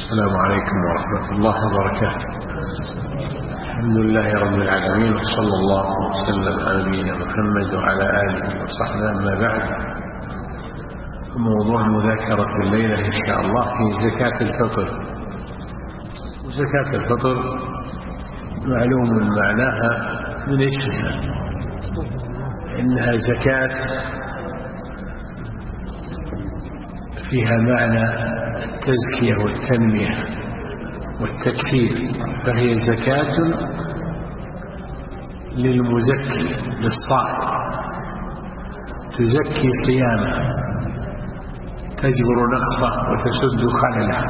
السلام عليكم ورحمة الله وبركاته. الحمد لله رب العالمين، وصلى الله وسلم على نبينا محمد وعلى آله وصحبه. أما بعد، موضوع مذاكرة الليلة إن شاء الله في زكاة الفطر. زكاة الفطر معلوم معناها من اسمها، إنها زكاة فيها معنى التزكية والتنمية والتكثير، فهي زكاة للمزكي للصائم، تزكي صيامه، تجبر نقصه وتسد خلله،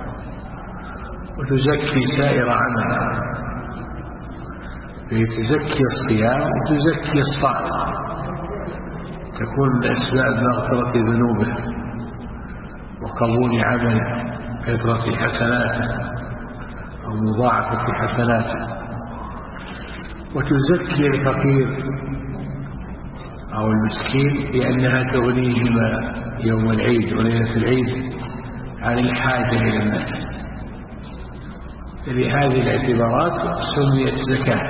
وتزكي سائر عمله، فهي تزكي الصيام وتزكي الصائم، تكون من أسباب مغفرة ذنوبه وقبول عمله، كثرة حسناته أو مضاعفة حسناته. وتزكي الفقير أو المسكين لأنها تغنيهما يوم العيد وليلة العيد عن الحاجة إلى الناس. لهذه الاعتبارات سميت زكاة،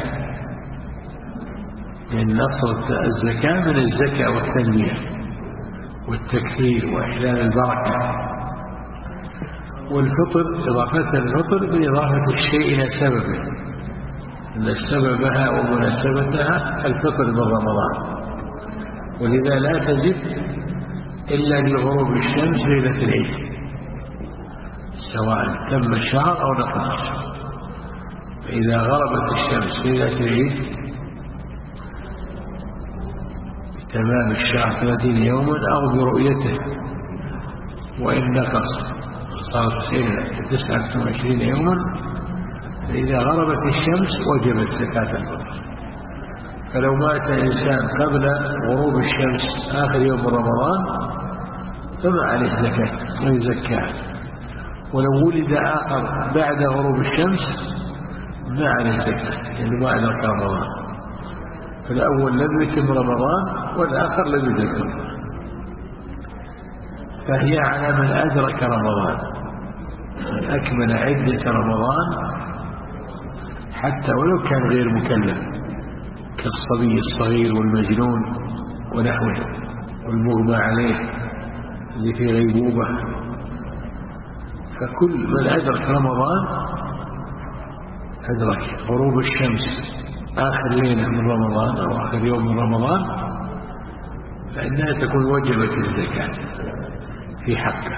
لأن أصل الزكاة من الزكاة والتنمية والتكثير وإحلال البركة. والفطر إضافة الفطر بإضافة الشيء إلى سببه، أن سببها ومناسبتها الفطر من رمضان، ولذا لا تجب إلا لغروب الشمس ليلة العيد، سواء تم الشهر أو نقص الشهر. فإذا غربت الشمس ليلة العيد تمام الشهر 30 يوما أو برؤيته، وإن نقص صارت 29 يوما، فإذا غربت الشمس وجبت زكاة الفطر. فلو مات إنسان قبل غروب الشمس آخر يوم رمضان فما عليه زكاة ويزكى، ولو ولد آخر بعد غروب الشمس ما عليه زكاة لأنه ما أدرك رمضان، فالأول لم يتم رمضان والآخر لم يدرك، فهي على من أدرك رمضان، من أكمل عدة رمضان حتى ولو كان غير مكلف، كالصبي الصغير والمجنون ونحوه، والمغمى عليه اللي في غيبوبة. فكل من أدرك رمضان أدرك غروب الشمس آخر ليلة من رمضان أو آخر يوم من رمضان، فإنها تكون وجبت الزكاة في حقه.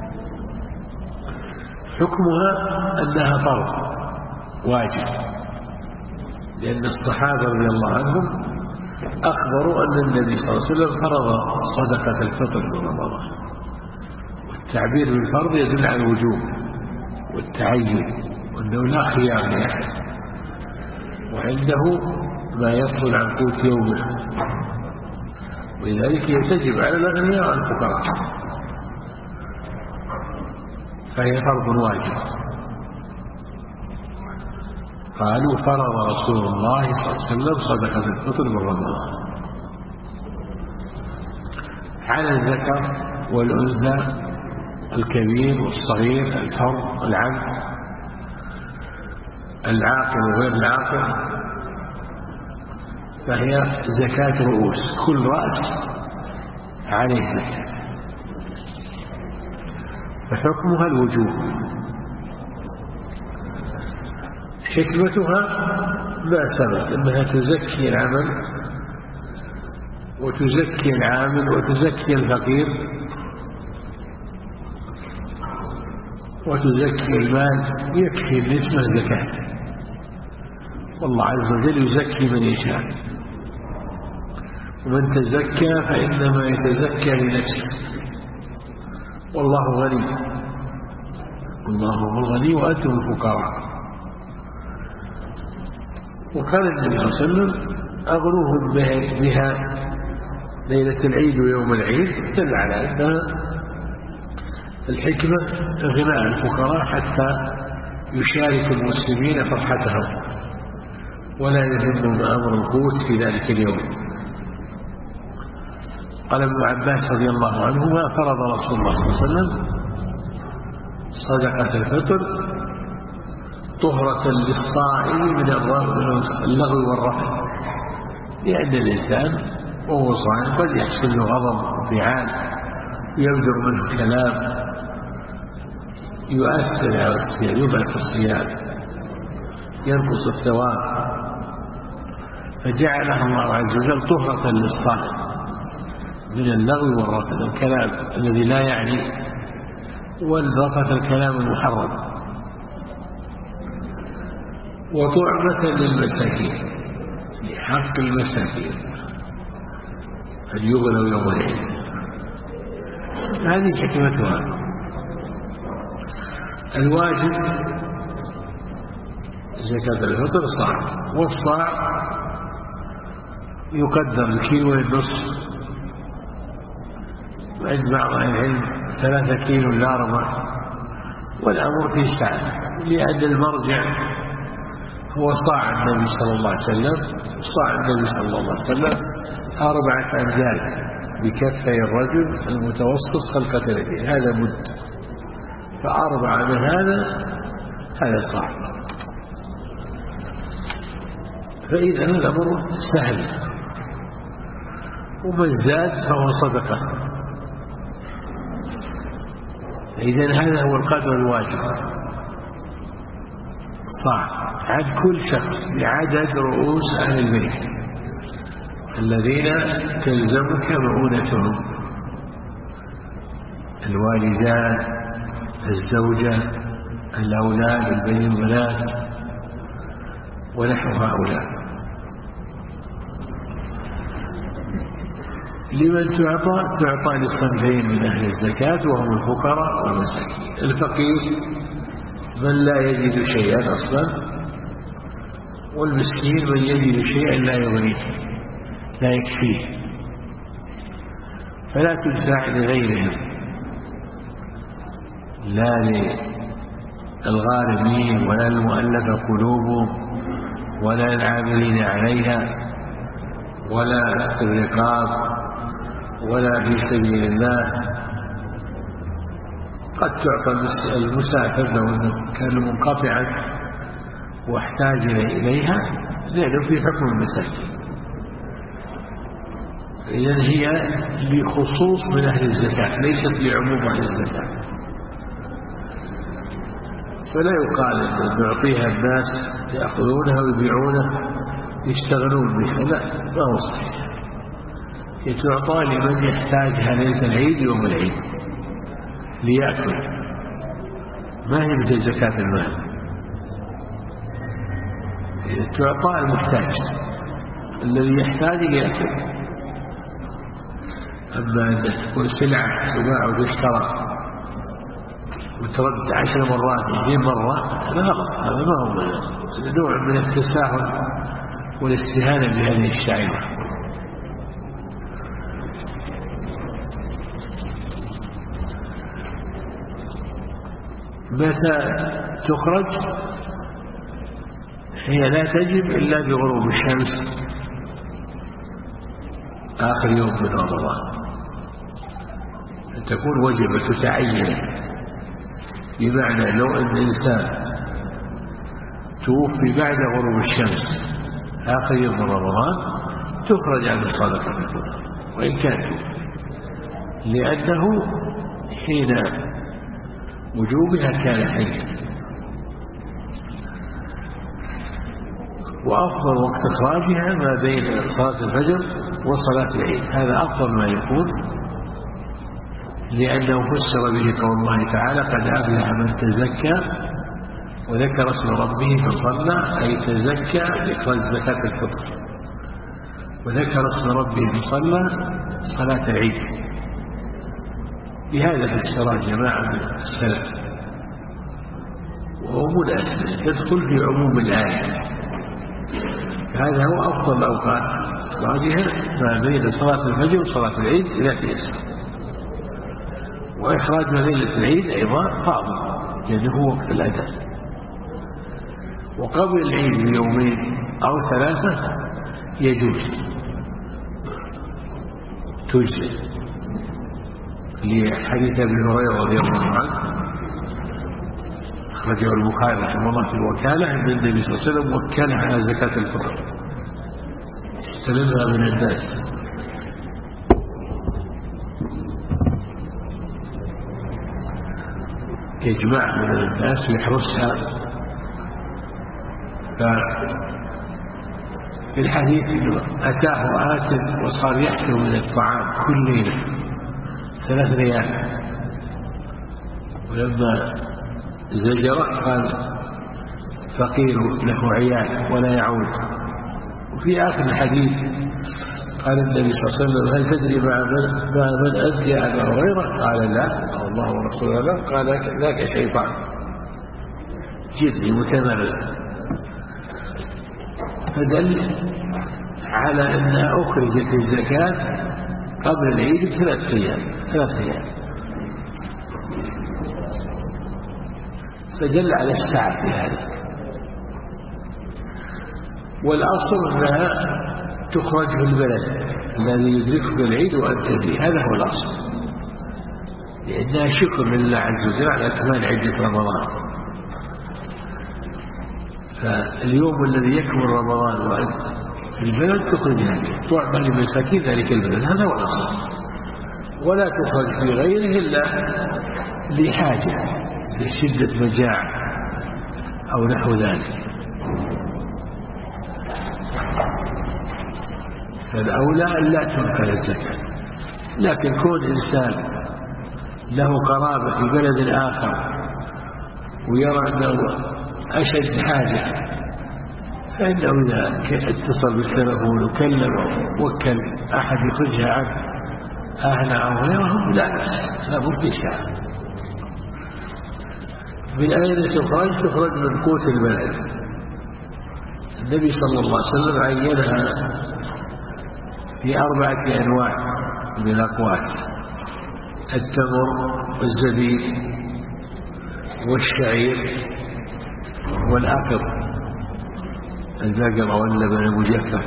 حكمها أنها فرض واجب، لأن الصحابة رضي الله عنهم أخبروا أن النبي صلى الله عليه وسلم فرض صدقة الفطر من رمضان، والتعبير بالفرض يدل على الوجوب والتعين، وأنه لا خيار لأحد، وعنده ما يفضل عن قوت يومه، ولذلك تجب على الأغنياء والفقراء، فهي فرض واجب. قالوا فرض رسول الله صلى الله عليه وسلم صدقة الفطر من رمضان على الذكر والأنثى، الكبير والصغير، الحر العبد، العاقل وغير العاقل، فهي زكاة رؤوس، كل رأس عليه زكاة، فحكمها الوجوب. حكمتها ما سبق أنها تزكي العمل وتزكي العامل وتزكي الفقير وتزكي المال، يكفي النسبة زكاة، والله عز وجل يزكي من يشاء، ومن تزكى فإنما يتزكى لنفسه، والله غني، والله هو الغني وأنتم الفقراء. وكان النبي صلى الله عليه وسلم أغنوهم بها ليلة العيد ويوم العيد، دل على أن الحكمة غناء الفقراء حتى يشارك المسلمين فرحتهم ولا يهمهم أمر القوت في ذلك اليوم. قال ابن عباس رضي الله عنهما: فرض رسول الله صلى الله عليه وسلم صدقة الفطر طهرة للصائم من اللغو والرفث، لأن الإنسان وهو صائم قد يحصل له غضب وانفعال، يبدر منه كلام يؤثر على الصيام، يضعف الصيام، ينقص الثواب، فجعلها الله عز وجل طهرة للصائم من اللغو والرفث، الكلام الذي لا يعني، والرفث الكلام المحرم، وطعمة للمساكين، لحق المساكين أن يغنوا يوم العيد. هذه حكمتها. الواجب زكاة الفطر صاع، والصاع يقدر بكيلو ونصف، وعند بعض العلم 3 كيلو إلا ربع، والأمر في سعة، لأن المرجع هو صاع النبي صلى الله عليه وسلم. صاع النبي صلى الله عليه وسلم 4 أمداد بكفي الرجل المتوسط خلقة رجله، هذا مد، ف4 من هذا صاع. فإذا الأمر سهل، ومن زاد فهو صدقة. إذن هذا هو القدر الواجب، صاع عن كل شخص بعدد رؤوس أهل البيت الذين تلزمك مؤونتهم، الوالدان، الزوجة، الأولاد، البنين والبنات، ونحو هؤلاء. لمن تعطى للصنفين من أهل الزكاة، وهم الفقراء والمساكين. الفقير من لا يجد شيئا أصلا، والمسكين من يجد شيئا لا يغنيه، لا يكفيه، فلا تدفع لغيرهم، لا للغارمين ولا المؤلفة قلوبهم ولا العاملين عليها ولا الرقاب ولا في سبيل الله. قد تعطى المسافر لو أنه كان منقطعا واحتاج إليها، لأنه في حكم المساكين. إذن هي لخصوص من أهل الزكاة، ليست لعموم أهل الزكاة. فلا يقال أن نعطيها الناس يأخذونها ويبيعونها يشتغلون بها، لا، ما هو صحيح. تعطى لمن يحتاجها ليلة العيد يوم العيد ليأكل، ما هي مثل زكاة المال. تعطى المحتاج الذي يحتاج ليأكل. أما أن تكون سلعة تباع وتشترى وترد 10 مرات 20 مرة، هذا غلط، هذا ما هو نوع من التساهل والاستهانة بهذه الشعيرة. متى تخرج؟ هي لا تجب إلا بغروب الشمس آخر يوم من رمضان، تكون وجبة تعين. بمعنى لو أن الإنسان توفي بعد غروب الشمس آخر يوم من رمضان تخرج عن الصدقة الفطر وإن كان توفي، لأنه حين وجوبها كان حيا. وأفضل وقت إخراجها ما بين صلاة الفجر وصلاة العيد، هذا أفضل ما يكون، لأنه فسر به قول الله تعالى: قد أفلح من تزكى وذكر اسم ربه فصلى، أي تزكى بإخراج زكاة الفطر، وذكر اسم ربه فصلى صلاة العيد. بهذا فسر جماعة من السلف، وهو مناسب يدخل في عموم الآية. هذا هو أفضل أوقات إخراجها ما بين صلاة الفجر وصلاة العيد ذات يسر. وإخراجها ليلة العيد أيضا فاضل، لأنه هو وقت الأذان. وقبل العيد بيومين أو 3 يجوز، تجزئ، لحديث ابي هريره رضي الله عنه أخرجه البخاري رحمه الله في الوكالة أن النبي صلى الله عليه وسلم وكلها على زكاة الفطر استلمها من الناس، يجمعها من الناس ويحرسها. في الحديث إنه أتاه آت وصار يحشر من الطعام كل ليلة 3 ريال، ولما زجر قال فقير له عيال ولا يعود. وفي آخر الحديث قال النبي صلى الله عليه وسلم هل تدري مع من أنت يا أبا هريرة؟ قال لا، الله ورسوله لا. قال ذاك شيطان جدي متمرد. فدل على أنها أخرجت الزكاة قبل العيد ب3 أيام، فدل على السعة في هذا. والأصل أنها تخرج في البلد الذي يدركك العيد وأنت فيه، هذا هو الأصل، لأنها شكر لله عز وجل على إتمام عدة رمضان. فاليوم الذي يكمل رمضان وأنت في البلد تخرجها تعمل لمساكين ذلك البلد، هذا هو الأصل. ولا تخرج في غيره إلا لحاجة لشدة مجاعة أو نحو ذلك، فالأولى أن لا تنقل الزكاة. لكن كون إنسان له قرابة في بلد آخر ويرى أنه أشد حاجة، فإنه إذا اتصل بالتلفون وكلم وكل أحد يخرجها عن أهل أو غيرهم لا بأس، لا بد إشكال. من أين تخرج من قوت البلد. النبي صلى الله عليه وسلم عينها في 4 أنواع من الأقوات: التمر والزبيب والشعير والأقط، البقر واللبن المجفف.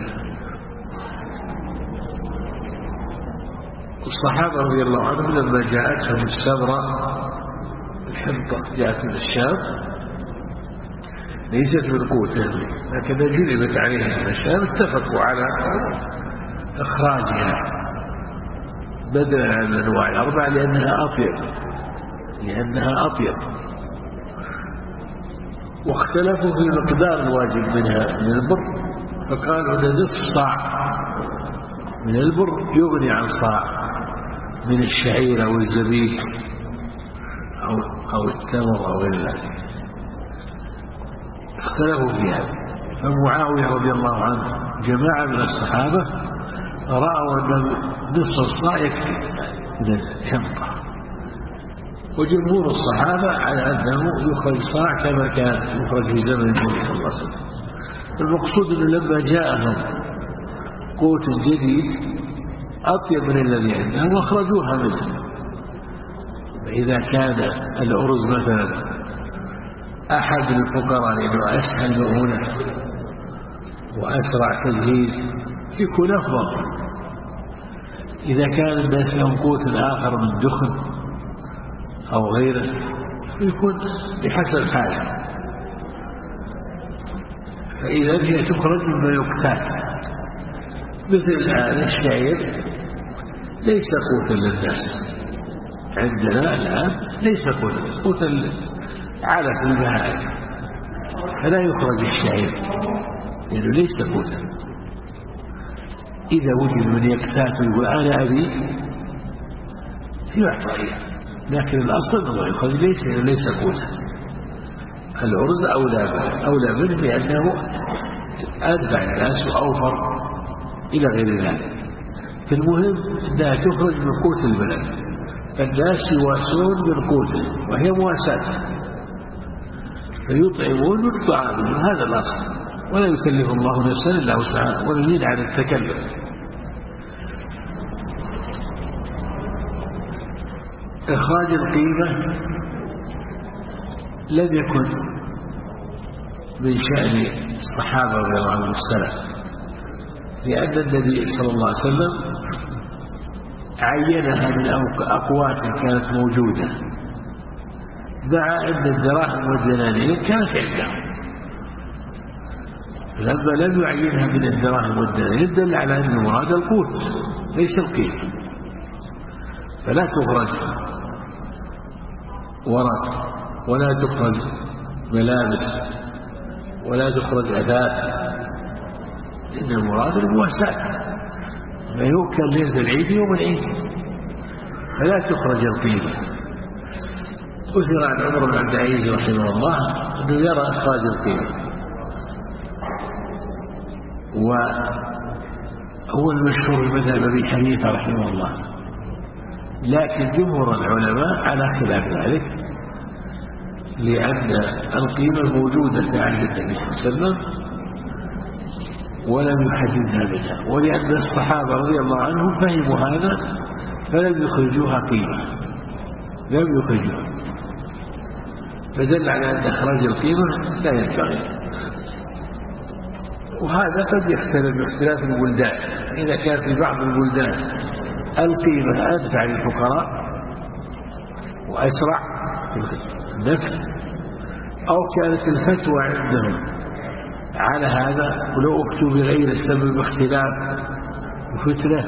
الصحابة رضي الله عنهم لما جاءتهم السمرة الحنطة جاءت من الشام ليست من قوتهم، لكنها جلبت عليهم من الشام، اتفقوا على إخراجها بدلا عن الأنواع 4 لأنها أطيب. واختلفوا في مقدار الواجب منها من البر، فقالوا أن نصف صاع من البر يغني عن صاع من الشعير أو الزبيب أو التمر أو غير ذلك. اختلفوا في هذا. فمعاوية رضي الله عنه جماعة من الصحابة رأوا أن نصف الصاع يكفي من الحنطة، وجمهور الصحابة على أنه يخرج صاع كما كان يخرج في زمن النبي صلى الله عليه وسلم. المقصود أنه لما جاءهم قوت جديد أطيب من الذي عندهم واخرجوها منه. فإذا كان الأرز مثلا أحد الفقراء لأنه أسهل مؤونة وأسرع تجهيز يكون أفضل. إذا كان الناس لهم قوت آخر من دخن أو غيره يكون بحسب الحاجة. فإذا هي تخرج مما يقتات، مثل الآن الشعير ليس قوتا للناس عندنا الآن، ليس قوتا علف البهائم، فلا يخرج الشعير لأنه ليس قوتا. إذا وجد من يقتات ويقول أنا أبي يعطيه، لكن الأصل أنه يخرج ليس قوتا. الأرز أولى منه لأنه أنفع الناس وأوفر إلى غير ذلك. فالمهم أنها تخرج من قوت البلد، فالناس يواسون بالقوت وهي مواساة، فيطعمون بالطعام، هذا الأصل. ولا يكلف الله نفسا إلا وسعها، ونهينا عن التكلف. إخراج القيمة لم يكن من شأن الصحابة رضي الله عنهم السلف، لأن النبي صلى الله عليه وسلم عينها من أقوات كانت موجودة دعا عند الدراهم والدنانير كانت عندهم، لما لم يعينها من الدراهم والدنانير دل على أن المراد القوت ليس القيمة، فلا تخرج ورق ولا تخرج ملابس ولا تخرج أثاث، إن المراد المواساة، ما يؤكل ليلة العيد يوم العيد، فلا تخرج القيمة. أثر عن عمر بن عبد العزيز رحمه الله أنه يرى إخراج القيمة، وهو المشهور بمذهب أبي حنيفة رحمه الله، لكن جمهور العلماء على خلاف ذلك، لأن القيمة موجودة في عهد النبي صلى الله عليه وسلم ولم يحددها منها، ولأن الصحابة رضي الله عنهم فهموا هذا فلم يخرجوها قيمة، لم يخرجوها، فدل على أن إخراج القيمة لا ينبغي. وهذا قد يختلف باختلاف البلدان، إذا كان في بعض البلدان القيمة أنفع للفقراء وأسرع في النفع، أو كانت الفتوى عندهم على هذا ولو أفتوا بغير السبب اختلاف وفتنة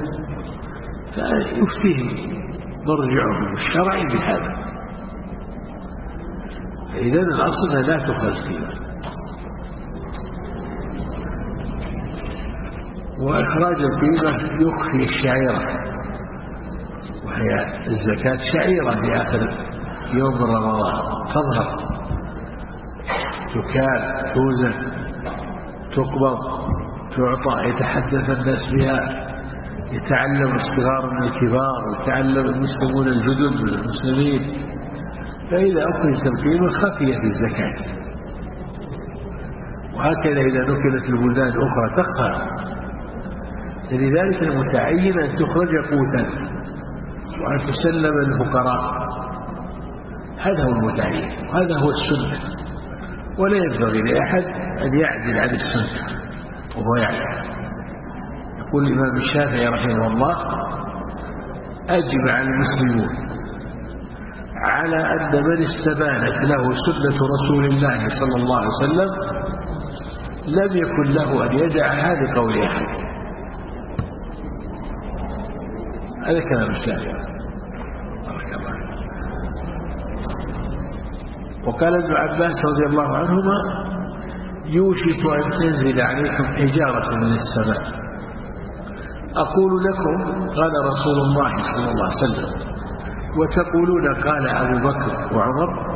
فيفتهم مرجعهم الشرعي بهذا. إذن الأصل لا تخرج قيمة. وإخراج القيمة يخفي الشعيرة، وهي الزكاة شعيرة في آخر يوم من رمضان تظهر، تكال، توزن، تقبض، تعطى، يتحدث الناس بها، يتعلم الصغار من الكبار، ويتعلم المسلمون الجدد من المسلمين. فإذا أخرجت القيمة خفيت الزكاة. وهكذا إذا نقلت البلدان الأخرى تخفى. لذلك المتعين أن تخرج قوتا وأن تسلم الفقراء، هذا هو المتعين، وهذا هو السنة، ولا ينبغي لأحد أن يعدل عن السنة وهو يعلم. يقول الإمام الشافعي رحمه الله: أجمع المسلمون على أن من استبانت له سنة رسول الله صلى الله عليه وسلم لم يكن له أن يدعها لقول أحد. هذا كلام الشافعي. وقال ابن عباس رضي الله عنهما: يوشك أن تنزل عليكم حجارة من السماء. أقول لكم قال رسول الله صلى الله عليه وسلم، وتقولون قال أبو بكر وعمر.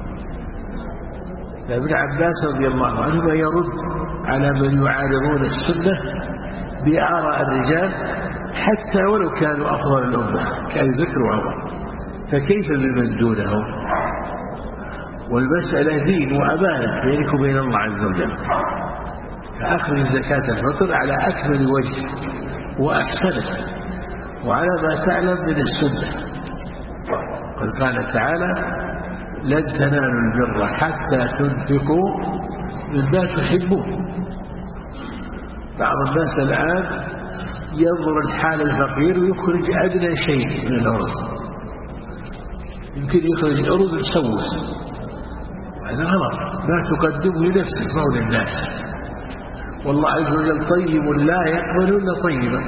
فابن عباس رضي الله عنهما يرد على من يعارضون السنة بآراء الرجال حتى ولو كانوا أفضل الأمة كأبي بكر وعمر، فكيف بمن دونهم؟ والمسألة دين وأمانة بينك وبين الله عز وجل، فأخرج زكاة الفطر على أكمل وجه وأحسنه وعلى ما تعلم من السنة. قد قال تعالى: لن تنالوا البر حتى تنفقوا مما تحبون. بعض الناس الآن ينظر الحال الفقير ويخرج أدنى شيء من الأرز، يمكن يخرج الأرز مسوس، هذا غلط. لا تقدمه لنفسك صول الناس، والله عز وجل طيب لا يقبل إلا طيبا.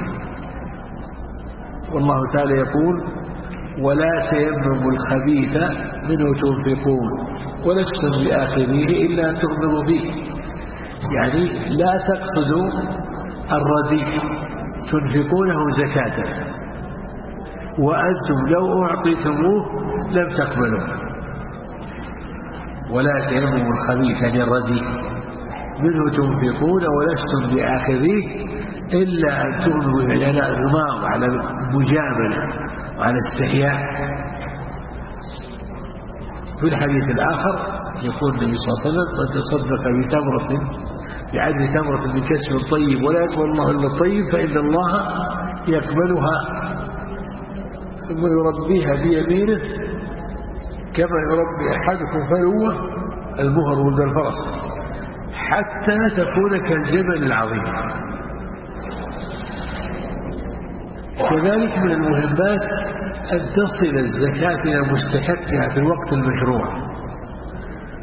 والله تعالى يقول: ولا تيمموا الخبيث منه تنفقون ولستم بآخذيه إلا أن تغمضوا فيه. يعني لا تقصدوا الرديء تنفقونه زكاة، وأنتم لو أعطيتموه لم تقبلوه. ولا تيمموا الخبيث يعني الرديء منه تنفقون ولستم بآخذيه إلا أن تغمضوا، يعني على الغماض، على المجاملة وعلى استحياء. في الحديث الآخر يقول النبي صلى الله عليه وسلم: من تصدق بتمرة بعدل تمرة بكسب طيب ولا يقبل الله إلا الطيب فإن الله يقبلها ثم يربيها بيمينه كما يربي أحدكم فلوه المهر ولد الفرس حتى تكون كالجبل العظيم. كذلك من المهمات أن تصل الزكاة إلى مستحقها في الوقت المشروع،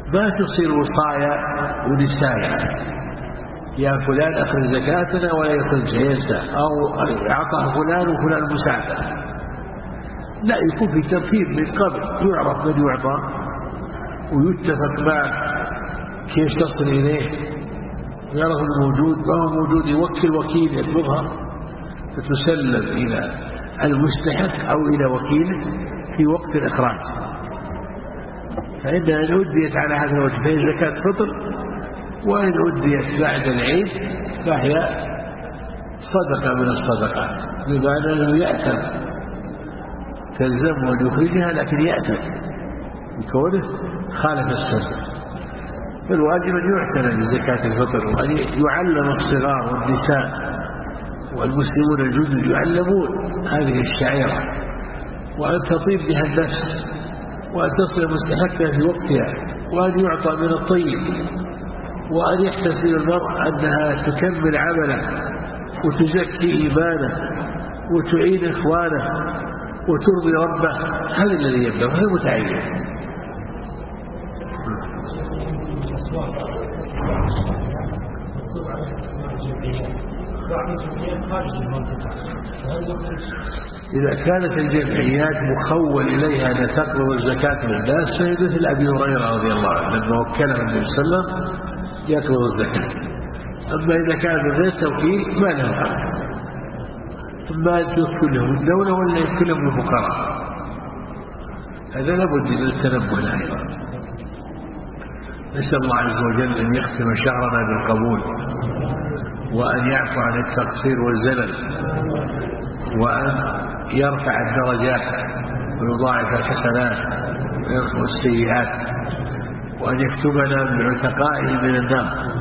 ما تصير وصايا ونسايا، يا فلان أخرج زكاتنا ولا يخرج ينسى، أو أعطاه فلان وفلان مساعدة. لا، يكون في ترتيب من قبل، يعرف من يعطى ويتفق معه كيف تصل إليه، يعرف الموجود ما هو موجود، يوكل وكيل يطلبها فتسلم إلى المستحق أو إلى وكيله في وقت الإخراج. فإن أديت على هذا الوجه فهي زكاة فطر، وإن أديت بعد العيد فهي صدقة من الصدقات، بمعنى أنه يأتم تلزم أن يخرجها لكن يأتم بكونه خالف السنة. فالواجب أن يعتنى بزكاة الفطر، وأن يعلم الصغار والنساء والمسلمون الجدد يعلمون هذه الشعيرة، وأن تطيب بها النفس، وأن تصل مستحقها في وقتها، وأن يعطى من الطيب، وأن يحتسب المرء أنها تكمل عمله وتزكي إيمانه وتعين إخوانه وترضي ربه. هذا الذي يبدأ، وهذا متعين. إذا كانت الجمعيات مخول إليها أن تقبض الزكاة من الناس فهي مثل أبي هريرة رضي الله عنه لما وكله النبي صلى الله عليه وسلم يقبض الزكاة. أما إذا كان من غير توكيل ما له حق، إما أن توكلهم الدولة ولا يوكلهم الفقراء. هذا لابد من التنبه له أيضا. نسأل الله عز وجل أن يختم شهرنا بالقبول، وأن يعفو عن التقصير والزلل، وأن يرفع الدرجات ويضاعف الحسنات ويرفع السيئات، وأن يكتبنا من عتقائه من النار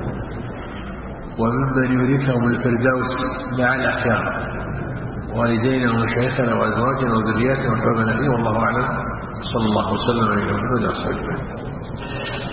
وممن يورثهم الفردوس مع الأخيار. والدينا ومشايخنا وأزواجنا وذرياتنا وحبنا فيه، والله أعلم. صلى الله وسلم على محمد وعلى آله وصحبه.